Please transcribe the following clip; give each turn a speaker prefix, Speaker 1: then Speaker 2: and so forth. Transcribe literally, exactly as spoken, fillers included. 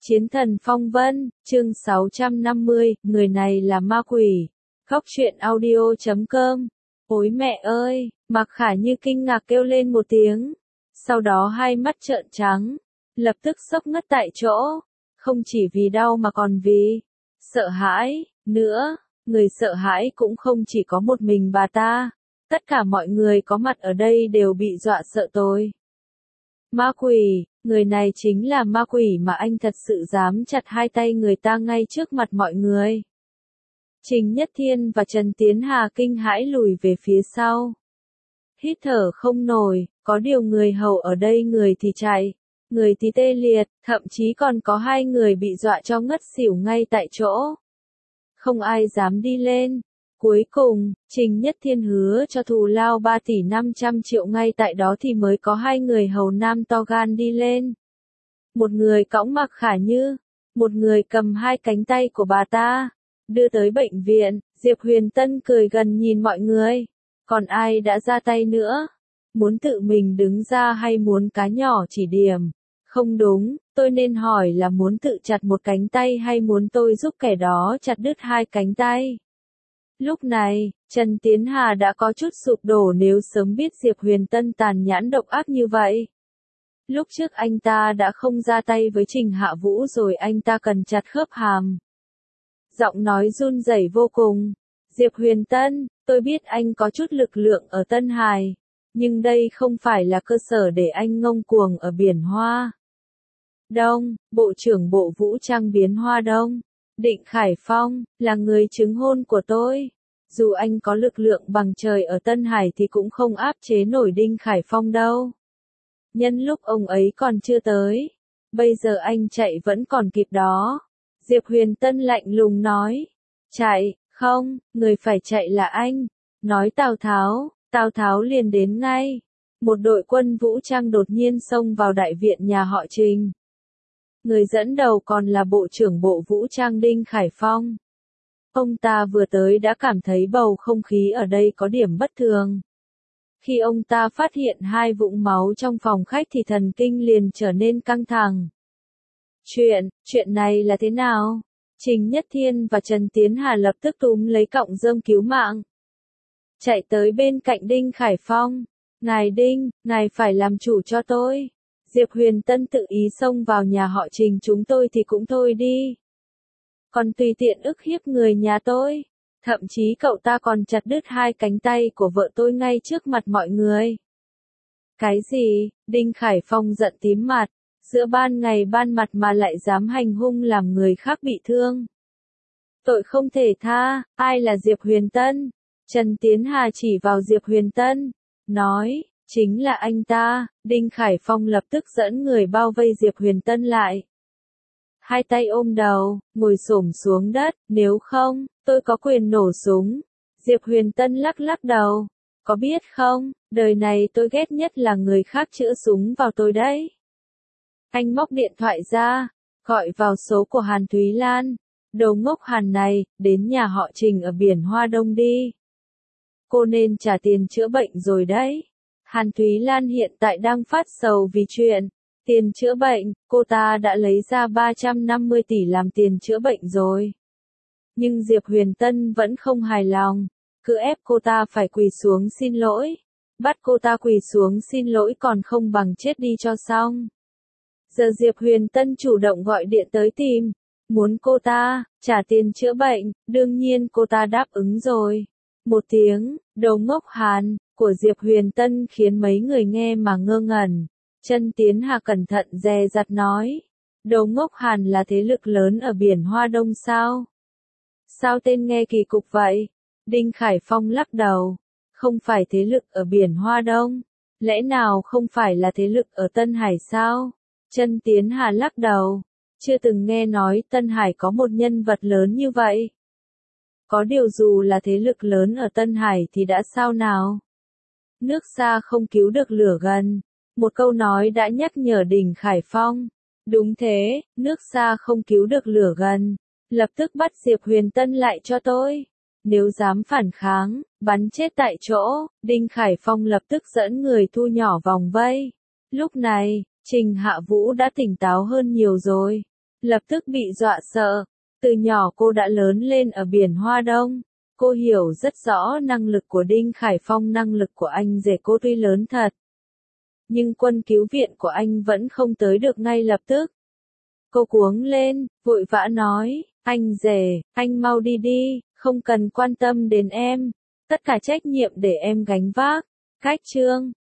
Speaker 1: Chiến thần phong vân, chương sáu trăm năm mươi, người này là ma quỷ. Góc truyện audio chấm com. Ôi mẹ ơi, Mạc Khả Như kinh ngạc kêu lên một tiếng. Sau đó hai mắt trợn trắng, lập tức sốc ngất tại chỗ. Không chỉ vì đau mà còn vì sợ hãi, nữa, người sợ hãi cũng không chỉ có một mình bà ta. Tất cả mọi người có mặt ở đây đều bị dọa sợ tối. Ma quỷ, người này chính là ma quỷ mà anh thật sự dám chặt hai tay người ta ngay trước mặt mọi người. Trình Nhất Thiên và Trần Tiến Hà kinh hãi lùi về phía sau. Hít thở không nổi, có điều người hầu ở đây người thì chạy, người thì tê liệt, thậm chí còn có hai người bị dọa cho ngất xỉu ngay tại chỗ. Không ai dám đi lên. Cuối cùng, Trình Nhất Thiên hứa cho thù lao ba tỷ năm trăm triệu ngay tại đó thì mới có hai người hầu nam to gan đi lên. Một người cõng Mạc Khả Như, một người cầm hai cánh tay của bà ta, đưa tới bệnh viện. Diệp Huyền Tân cười gần nhìn mọi người. Còn ai đã ra tay nữa? Muốn tự mình đứng ra hay muốn cá nhỏ chỉ điểm? Không đúng, tôi nên hỏi là muốn tự chặt một cánh tay hay muốn tôi giúp kẻ đó chặt đứt hai cánh tay? Lúc này, Trần Tiến Hà đã có chút sụp đổ nếu sớm biết Diệp Huyền Tân tàn nhẫn độc ác như vậy. Lúc trước anh ta đã không ra tay với Trình Hạ Vũ rồi anh ta cần chặt khớp hàm. Giọng nói run rẩy vô cùng. Diệp Huyền Tân, tôi biết anh có chút lực lượng ở Tân Hải, nhưng đây không phải là cơ sở để anh ngông cuồng ở Biển Hoa Đông. Bộ trưởng Bộ Vũ trang Biến Hoa Đông, Định Khải Phong, là người chứng hôn của tôi. Dù anh có lực lượng bằng trời ở Tân Hải thì cũng không áp chế nổi Đinh Khải Phong đâu. Nhân lúc ông ấy còn chưa tới, bây giờ anh chạy vẫn còn kịp đó. Diệp Huyền Tân lạnh lùng nói. Chạy, không, người phải chạy là anh. Nói Tào Tháo, Tào Tháo liền đến ngay. Một đội quân vũ trang đột nhiên xông vào đại viện nhà họ Trình. Người dẫn đầu còn là Bộ trưởng Bộ Vũ trang Đinh Khải Phong. Ông ta vừa tới đã cảm thấy bầu không khí ở đây có điểm bất thường. Khi ông ta phát hiện hai vũng máu trong phòng khách thì thần kinh liền trở nên căng thẳng. Chuyện, chuyện này là thế nào? Trình Nhất Thiên và Trần Tiến Hà lập tức túm lấy cọng rơm cứu mạng. Chạy tới bên cạnh Đinh Khải Phong. Ngài Đinh, ngài phải làm chủ cho tôi. Diệp Huyền Tân tự ý xông vào nhà họ Trình chúng tôi thì cũng thôi đi. Còn tùy tiện ức hiếp người nhà tôi. Thậm chí cậu ta còn chặt đứt hai cánh tay của vợ tôi ngay trước mặt mọi người. Cái gì? Đinh Khải Phong giận tím mặt. Giữa ban ngày ban mặt mà lại dám hành hung làm người khác bị thương. Tội không thể tha. Ai là Diệp Huyền Tân? Trần Tiến Hà chỉ vào Diệp Huyền Tân, nói. Chính là anh ta. Đinh Khải Phong lập tức dẫn người bao vây Diệp Huyền Tân lại. Hai tay ôm đầu, ngồi xổm xuống đất, nếu không, tôi có quyền nổ súng. Diệp Huyền Tân lắc lắc đầu. Có biết không, đời này tôi ghét nhất là người khác chữa súng vào tôi đấy. Anh móc điện thoại ra, gọi vào số của Hàn Thúy Lan. Đồ ngốc Hàn này, đến nhà họ Trình ở Biển Hoa Đông đi. Cô nên trả tiền chữa bệnh rồi đấy. Hàn Thúy Lan hiện tại đang phát sầu vì chuyện tiền chữa bệnh, cô ta đã lấy ra ba trăm năm mươi tỷ làm tiền chữa bệnh rồi. Nhưng Diệp Huyền Tân vẫn không hài lòng, cứ ép cô ta phải quỳ xuống xin lỗi. Bắt cô ta quỳ xuống xin lỗi còn không bằng chết đi cho xong. Giờ Diệp Huyền Tân chủ động gọi điện tới tìm, muốn cô ta trả tiền chữa bệnh, đương nhiên cô ta đáp ứng rồi. Một tiếng, đồ ngốc Hàn, của Diệp Huyền Tân khiến mấy người nghe mà ngơ ngẩn. Trần Tiến Hà cẩn thận dè dặt nói. Đồ ngốc Hàn là thế lực lớn ở Biển Hoa Đông sao? Sao tên nghe kỳ cục vậy? Đinh Khải Phong lắc đầu. Không phải thế lực ở Biển Hoa Đông. Lẽ nào không phải là thế lực ở Tân Hải sao? Trần Tiến Hà lắc đầu. Chưa từng nghe nói Tân Hải có một nhân vật lớn như vậy. Có điều dù là thế lực lớn ở Tân Hải thì đã sao nào? Nước xa không cứu được lửa gần. Một câu nói đã nhắc nhở Đinh Khải Phong. Đúng thế, nước xa không cứu được lửa gần. Lập tức bắt Diệp Huyền Tân lại cho tôi. Nếu dám phản kháng, bắn chết tại chỗ. Đinh Khải Phong lập tức dẫn người thu nhỏ vòng vây. Lúc này, Trình Hạ Vũ đã tỉnh táo hơn nhiều rồi. lập tức bị dọa sợ. Từ nhỏ cô đã lớn lên ở biển Hoa Đông. Cô hiểu rất rõ năng lực của Đinh Khải Phong, năng lực của anh rể cô tuy lớn thật. Nhưng quân cứu viện của anh vẫn không tới được ngay lập tức. Cô cuống lên, vội vã nói, anh rể, anh mau đi đi, không cần quan tâm đến em. Tất cả trách nhiệm để em gánh vác. Cách chương